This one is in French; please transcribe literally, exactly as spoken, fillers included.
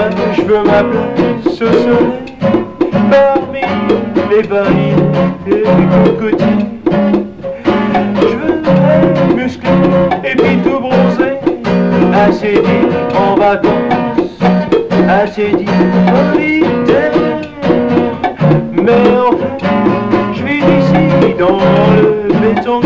je veux ma place au soleil, parmi les barils et les cocotiers. Je veux être musclé et puis tout bronzé, assez dit en vacances, assez dit solitaire. Mais en fait, je vis ici dans le béton